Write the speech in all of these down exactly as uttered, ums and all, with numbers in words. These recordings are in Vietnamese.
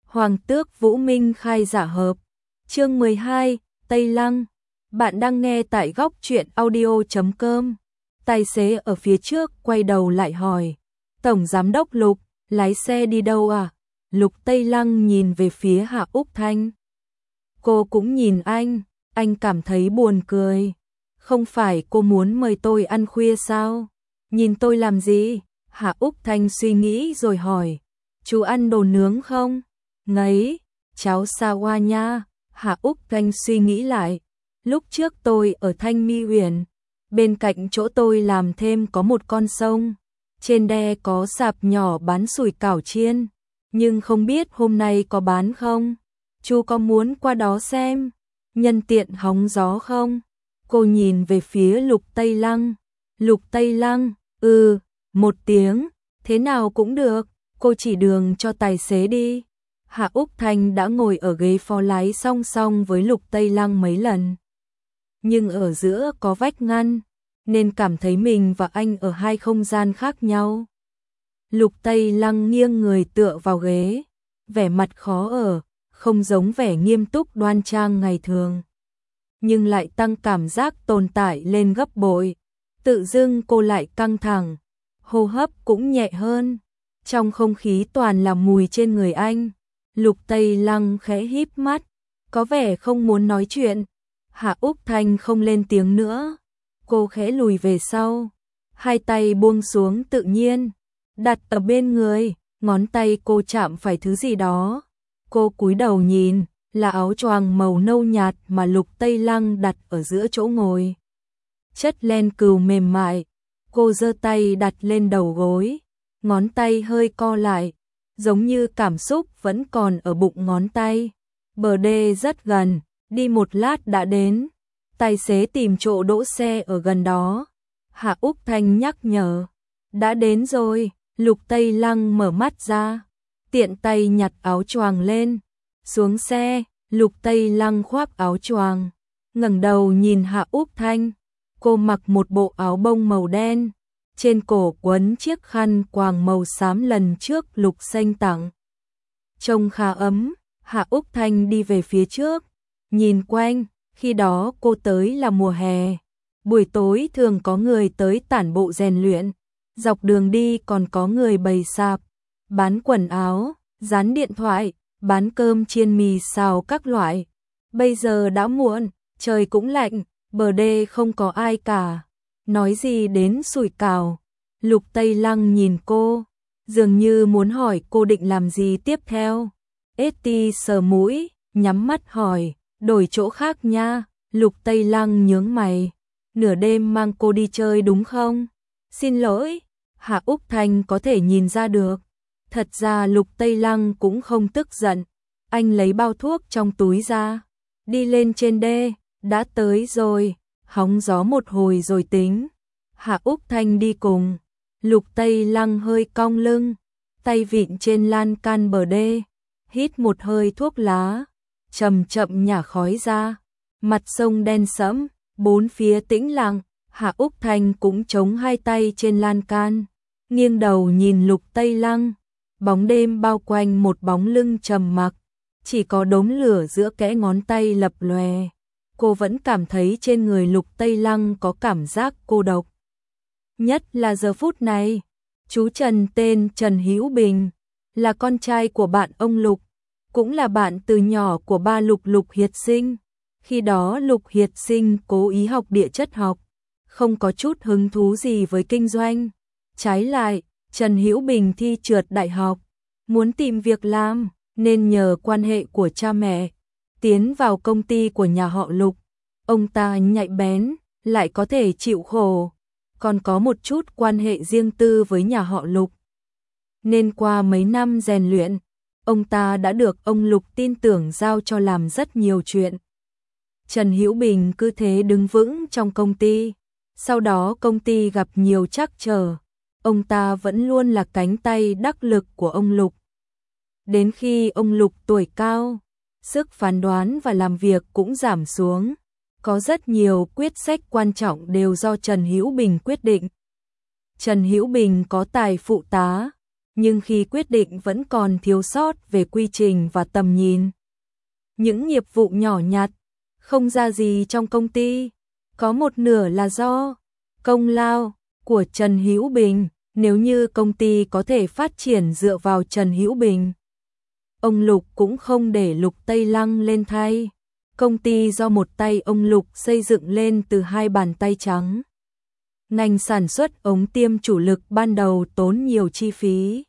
Hoàng tước Vũ Minh khai giả hợp. Chương mười hai, Tây Lăng. Bạn đang nghe tại góc truyện audio chấm com. Tài xế ở phía trước quay đầu lại hỏi. Tổng giám đốc Lục, lái xe đi đâu à? Lục Tây Lăng nhìn về phía Hạ Úc Thanh. Cô cũng nhìn anh, anh cảm thấy buồn cười. Không phải cô muốn mời tôi ăn khuya sao? Nhìn tôi làm gì? Hạ Úc Thanh suy nghĩ rồi hỏi. Chú ăn đồ nướng không? Ngấy, cháo sa hoa nha. Hạ Úc Thanh suy nghĩ lại. Lúc trước tôi ở Thanh Mi Uyển, bên cạnh chỗ tôi làm thêm có một con sông. Trên đê có sạp nhỏ bán sủi cảo chiên, nhưng không biết hôm nay có bán không? Chú có muốn qua đó xem, nhân tiện hóng gió không? Cô nhìn về phía Lục Tây Lăng. Lục Tây Lăng, ừ, một tiếng, thế nào cũng được, cô chỉ đường cho tài xế đi. Hạ Úc Thanh đã ngồi ở ghế phó lái song song với Lục Tây Lăng mấy lần. Nhưng ở giữa có vách ngăn, nên cảm thấy mình và anh ở hai không gian khác nhau. Lục Tây Lăng nghiêng người tựa vào ghế, vẻ mặt khó ở, không giống vẻ nghiêm túc đoan trang ngày thường, nhưng lại tăng cảm giác tồn tại lên gấp bội. Tự dưng cô lại căng thẳng, hô hấp cũng nhẹ hơn, trong không khí toàn là mùi trên người anh. Lục Tây Lăng khẽ híp mắt, có vẻ không muốn nói chuyện. Hạ Úc Thanh không lên tiếng nữa, cô khẽ lùi về sau, hai tay buông xuống tự nhiên, đặt ở bên người, ngón tay cô chạm phải thứ gì đó. Cô cúi đầu nhìn, là áo choàng màu nâu nhạt mà Lục Tây Lăng đặt ở giữa chỗ ngồi. Chất len cừu mềm mại, cô giơ tay đặt lên đầu gối, ngón tay hơi co lại, giống như cảm xúc vẫn còn ở bụng ngón tay. Bờ đê rất gần, đi một lát đã đến. Tài xế tìm chỗ đỗ xe ở gần đó. Hạ Úc Thanh nhắc nhở. Đã đến rồi. Lục Tây Lăng mở mắt ra, tiện tay nhặt áo choàng lên. Xuống xe, Lục Tây Lăng khoác áo choàng, ngẩng đầu nhìn Hạ Úc Thanh. Cô mặc một bộ áo bông màu đen, trên cổ quấn chiếc khăn quàng màu xám lần trước Lục Xanh tặng. Trông khá ấm. Hạ Úc Thanh đi về phía trước, nhìn quanh. Khi đó cô tới là mùa hè, buổi tối thường có người tới tản bộ rèn luyện, dọc đường đi còn có người bày sạp, bán quần áo, dán điện thoại, bán cơm chiên mì xào các loại. Bây giờ đã muộn, trời cũng lạnh, bờ đê không có ai cả. Nói gì đến sủi cảo? Lục Tây Lăng nhìn cô, dường như muốn hỏi cô định làm gì tiếp theo. Eti sờ mũi, nhắm mắt hỏi, đổi chỗ khác nha. Lục Tây Lăng nhướng mày, nửa đêm mang cô đi chơi đúng không? Xin lỗi. Hạ Úc Thanh có thể nhìn ra được. Thật ra Lục Tây Lăng cũng không tức giận. Anh lấy bao thuốc trong túi ra, đi lên trên đê. Đã tới rồi, hóng gió một hồi rồi tính. Hạ Úc Thanh đi cùng. Lục Tây Lăng hơi cong lưng, tay vịn trên lan can bờ đê, hít một hơi thuốc lá, chậm chậm nhả khói ra. Mặt sông đen sẫm, bốn phía tĩnh lặng. Hạ Úc Thanh cũng chống hai tay trên lan can, nghiêng đầu nhìn Lục Tây Lăng. Bóng đêm bao quanh một bóng lưng trầm mặc, chỉ có đốm lửa giữa kẽ ngón tay lập lòe. Cô vẫn cảm thấy trên người Lục Tây Lăng có cảm giác cô độc. Nhất là giờ phút này. Chú Trần tên Trần Hữu Bình, là con trai của bạn ông Lục, cũng là bạn từ nhỏ của ba Lục Lục Hiệt Sinh. Khi đó Lục Hiệt Sinh cố ý học địa chất học, không có chút hứng thú gì với kinh doanh. Trái lại, Trần Hữu Bình thi trượt đại học, muốn tìm việc làm, nên nhờ quan hệ của cha mẹ, tiến vào công ty của nhà họ Lục. Ông ta nhạy bén, lại có thể chịu khổ, còn có một chút quan hệ riêng tư với nhà họ Lục. Nên qua mấy năm rèn luyện, ông ta đã được ông Lục tin tưởng giao cho làm rất nhiều chuyện. Trần Hữu Bình cứ thế đứng vững trong công ty. Sau đó công ty gặp nhiều trắc trở, ông ta vẫn luôn là cánh tay đắc lực của ông Lục. Đến khi ông Lục tuổi cao, sức phán đoán và làm việc cũng giảm xuống. Có rất nhiều quyết sách quan trọng đều do Trần Hữu Bình quyết định. Trần Hữu Bình có tài phụ tá, nhưng khi quyết định vẫn còn thiếu sót về quy trình và tầm nhìn. Những nghiệp vụ nhỏ nhặt, không ra gì trong công ty, có một nửa là do công lao của Trần Hữu Bình, nếu như công ty có thể phát triển dựa vào Trần Hữu Bình. Ông Lục cũng không để Lục Tây Lăng lên thay. Công ty do một tay ông Lục xây dựng lên từ hai bàn tay trắng. Ngành sản xuất ống tiêm chủ lực ban đầu tốn nhiều chi phí.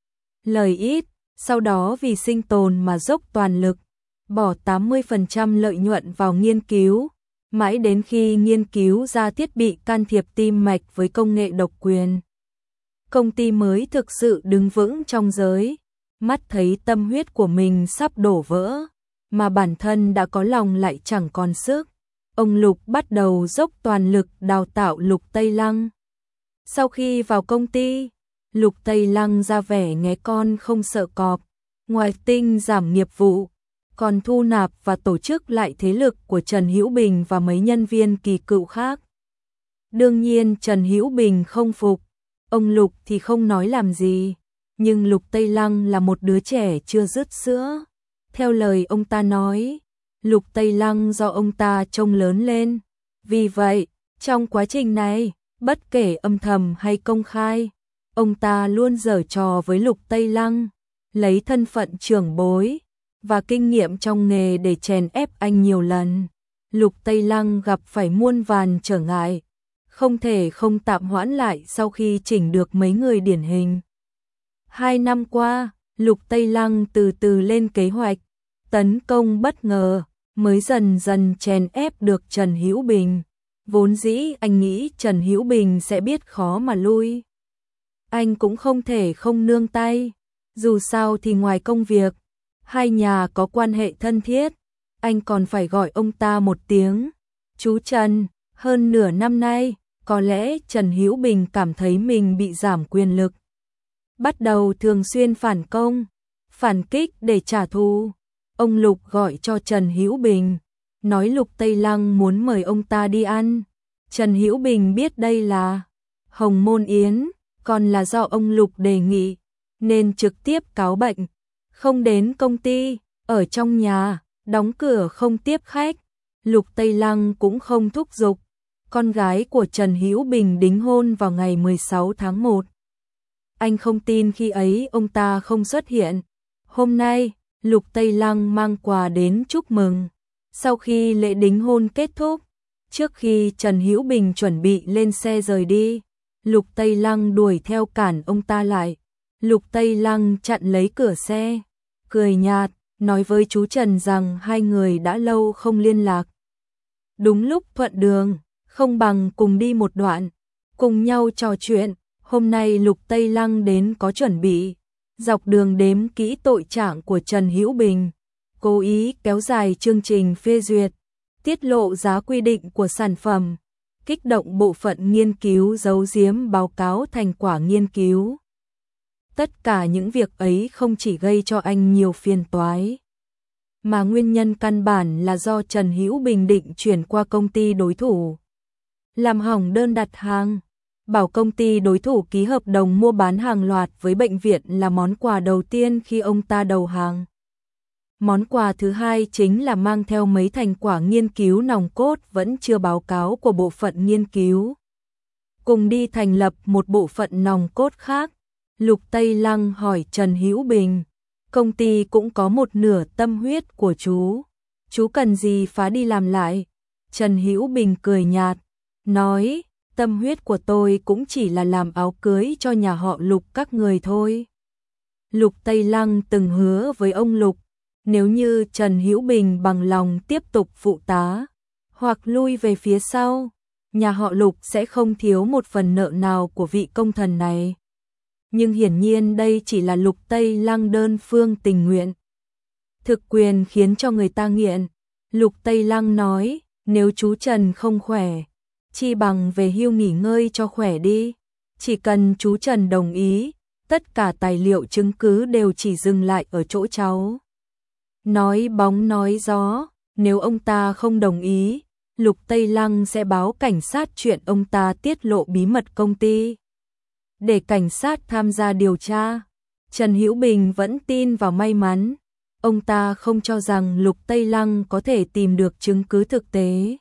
Lời ít, sau đó vì sinh tồn mà dốc toàn lực, bỏ tám mươi phần trăm lợi nhuận vào nghiên cứu, mãi đến khi nghiên cứu ra thiết bị can thiệp tim mạch với công nghệ độc quyền. Công ty mới thực sự đứng vững trong giới, mắt thấy tâm huyết của mình sắp đổ vỡ, mà bản thân đã có lòng lại chẳng còn sức. Ông Lục bắt đầu dốc toàn lực đào tạo Lục Tây Lăng. Sau khi vào công ty, Lục Tây Lăng ra vẻ nghe con không sợ cọp, ngoài tinh giảm nghiệp vụ, còn thu nạp và tổ chức lại thế lực của Trần Hữu Bình và mấy nhân viên kỳ cựu khác. Đương nhiên Trần Hữu Bình không phục, ông Lục thì không nói làm gì, nhưng Lục Tây Lăng là một đứa trẻ chưa dứt sữa. Theo lời ông ta nói, Lục Tây Lăng do ông ta trông lớn lên. Vì vậy, trong quá trình này, bất kể âm thầm hay công khai, ông ta luôn giở trò với Lục Tây Lăng, lấy thân phận trưởng bối và kinh nghiệm trong nghề để chèn ép anh nhiều lần. Lục Tây Lăng gặp phải muôn vàn trở ngại, không thể không tạm hoãn lại sau khi chỉnh được mấy người điển hình. Hai năm qua, Lục Tây Lăng từ từ lên kế hoạch, tấn công bất ngờ, mới dần dần chèn ép được Trần Hữu Bình. Vốn dĩ anh nghĩ Trần Hữu Bình sẽ biết khó mà lui. Anh cũng không thể không nương tay, dù sao thì ngoài công việc, hai nhà có quan hệ thân thiết, anh còn phải gọi ông ta một tiếng chú Trần. Hơn nửa năm nay, có lẽ Trần Hữu Bình cảm thấy mình bị giảm quyền lực, bắt đầu thường xuyên phản công, phản kích để trả thù. Ông Lục gọi cho Trần Hữu Bình, nói Lục Tây Lăng muốn mời ông ta đi ăn. Trần Hữu Bình biết đây là hồng môn yến, còn là do ông Lục đề nghị, nên trực tiếp cáo bệnh, không đến công ty, ở trong nhà, đóng cửa không tiếp khách. Lục Tây Lăng cũng không thúc giục. Con gái của Trần Hữu Bình đính hôn vào ngày mười sáu tháng một. Anh không tin khi ấy ông ta không xuất hiện. Hôm nay, Lục Tây Lăng mang quà đến chúc mừng. Sau khi lễ đính hôn kết thúc, trước khi Trần Hữu Bình chuẩn bị lên xe rời đi, Lục Tây Lăng đuổi theo cản ông ta lại. Lục Tây Lăng chặn lấy cửa xe, cười nhạt, nói với chú Trần rằng hai người đã lâu không liên lạc. Đúng lúc thuận đường, không bằng cùng đi một đoạn, cùng nhau trò chuyện. Hôm nay Lục Tây Lăng đến có chuẩn bị, dọc đường đếm kỹ tội trạng của Trần Hữu Bình, cố ý kéo dài chương trình phê duyệt, tiết lộ giá quy định của sản phẩm, kích động bộ phận nghiên cứu giấu giếm báo cáo thành quả nghiên cứu. Tất cả những việc ấy không chỉ gây cho anh nhiều phiền toái, mà nguyên nhân căn bản là do Trần Hữu Bình định chuyển qua công ty đối thủ, làm hỏng đơn đặt hàng, bảo công ty đối thủ ký hợp đồng mua bán hàng loạt với bệnh viện là món quà đầu tiên khi ông ta đầu hàng. Món quà thứ hai chính là mang theo mấy thành quả nghiên cứu nòng cốt vẫn chưa báo cáo của bộ phận nghiên cứu, cùng đi thành lập một bộ phận nòng cốt khác. Lục Tây Lăng hỏi Trần Hữu Bình, công ty cũng có một nửa tâm huyết của chú, chú cần gì phá đi làm lại? Trần Hữu Bình cười nhạt, nói, tâm huyết của tôi cũng chỉ là làm áo cưới cho nhà họ Lục các người thôi. Lục Tây Lăng từng hứa với ông Lục, nếu như Trần Hữu Bình bằng lòng tiếp tục phụ tá, hoặc lui về phía sau, nhà họ Lục sẽ không thiếu một phần nợ nào của vị công thần này. Nhưng hiển nhiên đây chỉ là Lục Tây Lăng đơn phương tình nguyện. Thực quyền khiến cho người ta nghiện. Lục Tây Lăng nói, nếu chú Trần không khỏe, chi bằng về hưu nghỉ ngơi cho khỏe đi. Chỉ cần chú Trần đồng ý, tất cả tài liệu chứng cứ đều chỉ dừng lại ở chỗ cháu. Nói bóng nói gió, nếu ông ta không đồng ý, Lục Tây Lăng sẽ báo cảnh sát chuyện ông ta tiết lộ bí mật công ty, để cảnh sát tham gia điều tra. Trần Hữu Bình vẫn tin vào may mắn. Ông ta không cho rằng Lục Tây Lăng có thể tìm được chứng cứ thực tế.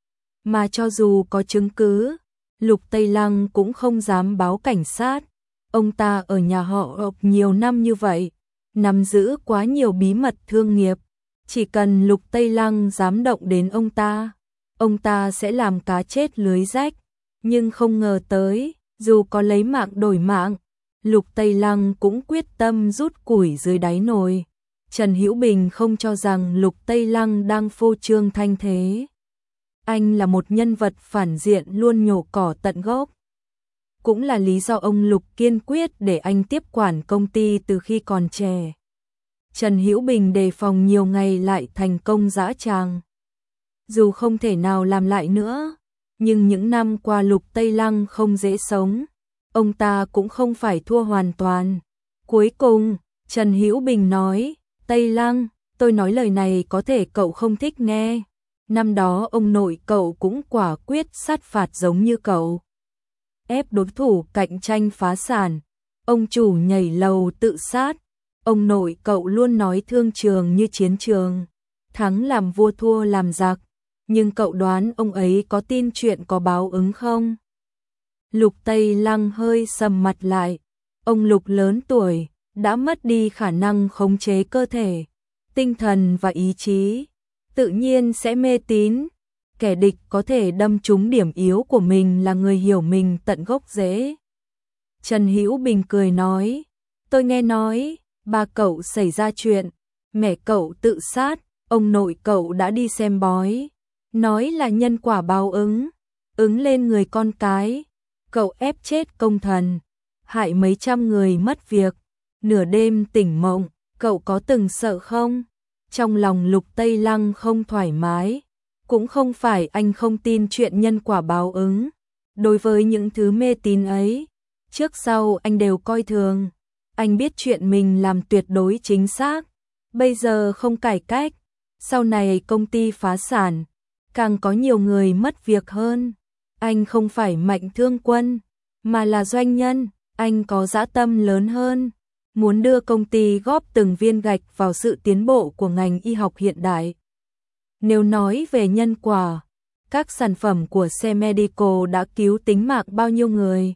Mà cho dù có chứng cứ, Lục Tây Lăng cũng không dám báo cảnh sát. Ông ta ở nhà họ nhiều năm như vậy, nắm giữ quá nhiều bí mật thương nghiệp. Chỉ cần Lục Tây Lăng dám động đến ông ta, ông ta sẽ làm cá chết lưới rách. Nhưng không ngờ tới, dù có lấy mạng đổi mạng, Lục Tây Lăng cũng quyết tâm rút củi dưới đáy nồi. Trần Hữu Bình không cho rằng Lục Tây Lăng đang phô trương thanh thế. Anh là một nhân vật phản diện luôn nhổ cỏ tận gốc. Cũng là lý do ông Lục kiên quyết để anh tiếp quản công ty từ khi còn trẻ. Trần Hữu Bình đề phòng nhiều ngày lại thành công dã tràng. Dù không thể nào làm lại nữa, nhưng những năm qua Lục Tây Lăng không dễ sống. Ông ta cũng không phải thua hoàn toàn. Cuối cùng, Trần Hữu Bình nói, Tây Lăng, tôi nói lời này có thể cậu không thích nghe. Năm đó ông nội cậu cũng quả quyết sát phạt giống như cậu. Ép đối thủ cạnh tranh phá sản, ông chủ nhảy lầu tự sát. Ông nội cậu luôn nói thương trường như chiến trường, thắng làm vua thua làm giặc. Nhưng cậu đoán ông ấy có tin chuyện có báo ứng không? Lục Tây Lăng hơi sầm mặt lại. Ông Lục lớn tuổi, đã mất đi khả năng khống chế cơ thể, tinh thần và ý chí, tự nhiên sẽ mê tín. Kẻ địch có thể đâm trúng điểm yếu của mình là người hiểu mình tận gốc rễ. Trần Hữu Bình cười nói, tôi nghe nói, ba cậu xảy ra chuyện, mẹ cậu tự sát, ông nội cậu đã đi xem bói, nói là nhân quả báo ứng, ứng lên người con cái, cậu ép chết công thần, hại mấy trăm người mất việc, nửa đêm tỉnh mộng, cậu có từng sợ không? Trong lòng Lục Tây Lăng không thoải mái, cũng không phải anh không tin chuyện nhân quả báo ứng. Đối với những thứ mê tín ấy, trước sau anh đều coi thường. Anh biết chuyện mình làm tuyệt đối chính xác, bây giờ không cải cách, sau này công ty phá sản, càng có nhiều người mất việc hơn. Anh không phải Mạnh Thương Quân, mà là doanh nhân, anh có dã tâm lớn hơn, muốn đưa công ty góp từng viên gạch vào sự tiến bộ của ngành y học hiện đại. Nếu nói về nhân quả, các sản phẩm của xe Medical đã cứu tính mạng bao nhiêu người?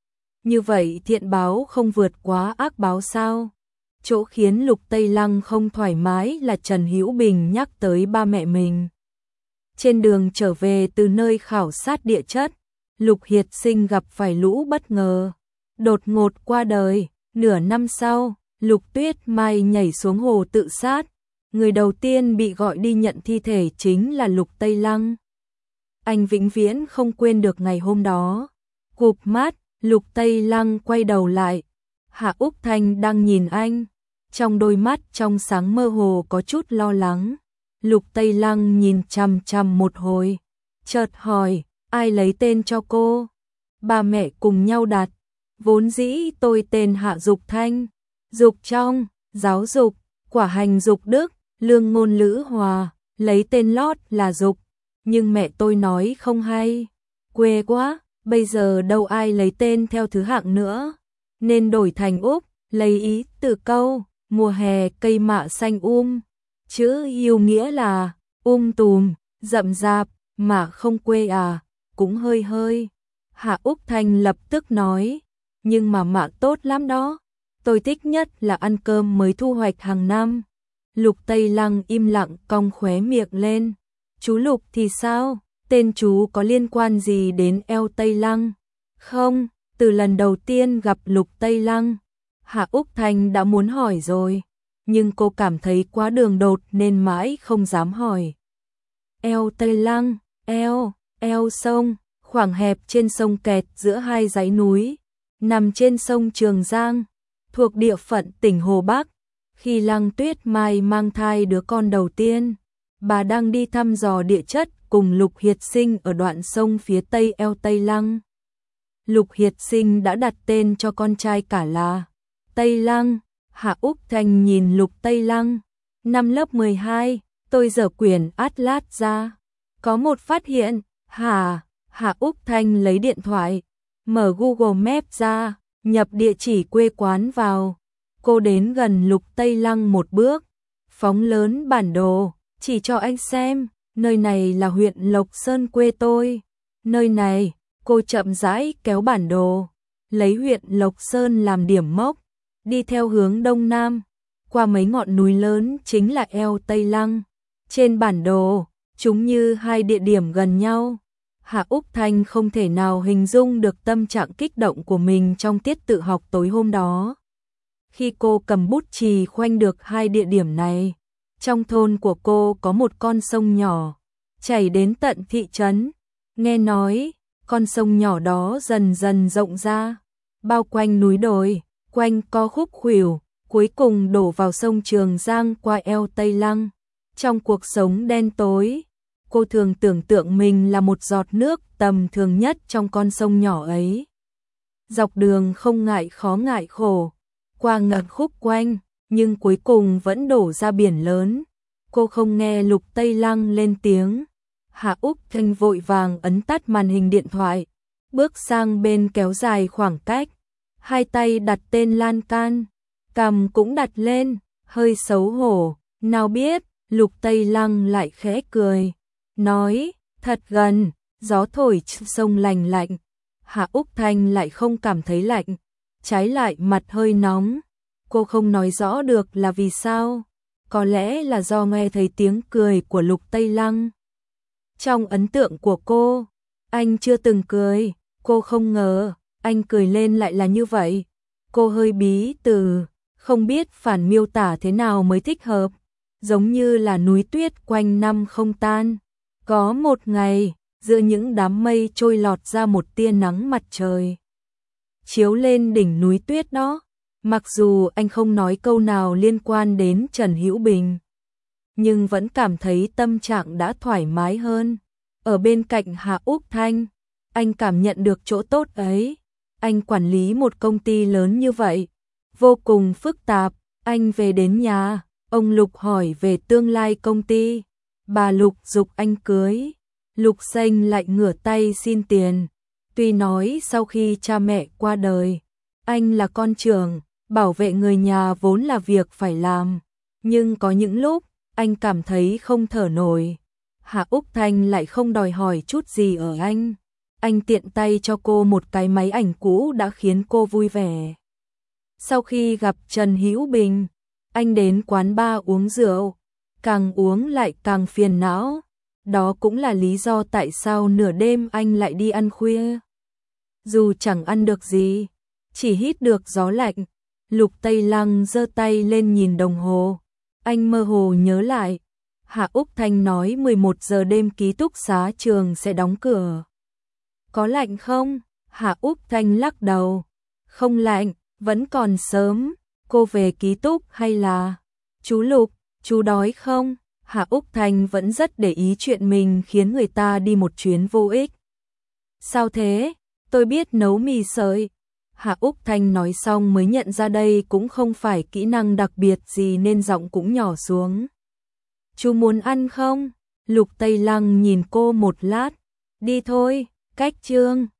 Như vậy thiện báo không vượt quá ác báo sao? Chỗ khiến Lục Tây Lăng không thoải mái là Trần Hữu Bình nhắc tới ba mẹ mình. Trên đường trở về từ nơi khảo sát địa chất, Lục Hiệt Sinh gặp phải lũ bất ngờ, đột ngột qua đời. Nửa năm sau, Lục Tuyết Mai nhảy xuống hồ tự sát. Người đầu tiên bị gọi đi nhận thi thể chính là Lục Tây Lăng. Anh vĩnh viễn không quên được ngày hôm đó. Cụp mắt, Lục Tây Lăng quay đầu lại. Hạ Úc Thanh đang nhìn anh. Trong đôi mắt trong sáng mơ hồ có chút lo lắng. Lục Tây Lăng nhìn chằm chằm một hồi. Chợt hỏi, ai lấy tên cho cô? Ba mẹ cùng nhau đặt. Vốn dĩ tôi tên Hạ Dục Thanh. Dục trong, giáo dục, quả hành dục đức, lương ngôn lữ hòa, lấy tên lót là Dục. Nhưng mẹ tôi nói không hay. Quê quá, bây giờ đâu ai lấy tên theo thứ hạng nữa. Nên đổi thành Úc, lấy ý từ câu, mùa hè cây mạ xanh um. Chữ yêu nghĩa là um tùm, rậm rạp, mà không quê à, cũng hơi hơi. Hạ Úc Thanh lập tức nói, nhưng mà mạ tốt lắm đó. Tôi thích nhất là ăn cơm mới thu hoạch hàng năm. Lục Tây Lăng im lặng cong khóe miệng lên. Chú Lục thì sao? Tên chú có liên quan gì đến eo Tây Lăng? Không, từ lần đầu tiên gặp Lục Tây Lăng, Hạ Úc Thanh đã muốn hỏi rồi, nhưng cô cảm thấy quá đường đột nên mãi không dám hỏi. Eo Tây Lăng, eo, eo sông, khoảng hẹp trên sông Kẹt giữa hai dãy núi, nằm trên sông Trường Giang, thuộc địa phận tỉnh Hồ Bắc. Khi Lăng Tuyết Mai mang thai đứa con đầu tiên, bà đang đi thăm dò địa chất cùng Lục Hiệt Sinh ở đoạn sông phía tây eo Tây Lăng. Lục Hiệt Sinh đã đặt tên cho con trai cả là Tây Lăng. Hạ Úc Thanh nhìn Lục Tây Lăng. Năm lớp mười hai, tôi dở quyển Atlas ra. Có một phát hiện, hả? Hạ Úc Thanh lấy điện thoại, mở Google Maps ra, nhập địa chỉ quê quán vào. Cô đến gần Lục Tây Lăng một bước, phóng lớn bản đồ, chỉ cho anh xem, nơi này là huyện Lộc Sơn quê tôi. Nơi này, cô chậm rãi kéo bản đồ, lấy huyện Lộc Sơn làm điểm mốc, đi theo hướng đông nam, qua mấy ngọn núi lớn chính là eo Tây Lăng. Trên bản đồ, chúng như hai địa điểm gần nhau. Hạ Úc Thanh không thể nào hình dung được tâm trạng kích động của mình trong tiết tự học tối hôm đó. Khi cô cầm bút chì khoanh được hai địa điểm này, trong thôn của cô có một con sông nhỏ, chảy đến tận thị trấn. Nghe nói, con sông nhỏ đó dần dần rộng ra, bao quanh núi đồi, quanh co khúc khuỷu, cuối cùng đổ vào sông Trường Giang qua eo Tây Lăng. Trong cuộc sống đen tối, cô thường tưởng tượng mình là một giọt nước tầm thường nhất trong con sông nhỏ ấy. Dọc đường không ngại khó ngại khổ, qua ngật khúc quanh, nhưng cuối cùng vẫn đổ ra biển lớn. Cô không nghe Lục Tây Lăng lên tiếng. Hạ Úc Thanh vội vàng ấn tắt màn hình điện thoại, bước sang bên kéo dài khoảng cách, hai tay đặt tên lan can, cằm cũng đặt lên, hơi xấu hổ. Nào biết, Lục Tây Lăng lại khẽ cười, nói, thật gần, gió thổi sông lành lạnh. Hạ Úc Thanh lại không cảm thấy lạnh, trái lại mặt hơi nóng. Cô không nói rõ được là vì sao, có lẽ là do nghe thấy tiếng cười của Lục Tây Lăng. Trong ấn tượng của cô, anh chưa từng cười, cô không ngờ, anh cười lên lại là như vậy. Cô hơi bí từ, không biết phản miêu tả thế nào mới thích hợp, giống như là núi tuyết quanh năm không tan. Có một ngày, giữa những đám mây trôi lọt ra một tia nắng mặt trời, chiếu lên đỉnh núi tuyết đó. Mặc dù anh không nói câu nào liên quan đến Trần Hữu Bình, nhưng vẫn cảm thấy tâm trạng đã thoải mái hơn. Ở bên cạnh Hạ Úc Thanh, anh cảm nhận được chỗ tốt ấy. Anh quản lý một công ty lớn như vậy, vô cùng phức tạp. Anh về đến nhà, ông Lục hỏi về tương lai công ty. Bà Lục giục anh cưới. Lục Xanh lại ngửa tay xin tiền. Tuy nói sau khi cha mẹ qua đời, anh là con trưởng, bảo vệ người nhà vốn là việc phải làm, nhưng có những lúc anh cảm thấy không thở nổi. Hạ Úc Thanh lại không đòi hỏi chút gì ở anh. Anh tiện tay cho cô một cái máy ảnh cũ đã khiến cô vui vẻ. Sau khi gặp Trần Hữu Bình, anh đến quán bar uống rượu, càng uống lại càng phiền não. Đó cũng là lý do tại sao nửa đêm anh lại đi ăn khuya. Dù chẳng ăn được gì, chỉ hít được gió lạnh. Lục Tây Lăng giơ tay lên nhìn đồng hồ. Anh mơ hồ nhớ lại. Hạ Úc Thanh nói mười một giờ đêm ký túc xá trường sẽ đóng cửa. Có lạnh không? Hạ Úc Thanh lắc đầu. Không lạnh, vẫn còn sớm. Cô về ký túc hay là... Chú Lục, chú đói không? Hạ Úc Thanh vẫn rất để ý chuyện mình khiến người ta đi một chuyến vô ích. Sao thế? Tôi biết nấu mì sợi. Hạ Úc Thanh nói xong mới nhận ra đây cũng không phải kỹ năng đặc biệt gì nên giọng cũng nhỏ xuống. Chú muốn ăn không? Lục Tây Lăng nhìn cô một lát. Đi thôi, cách chương.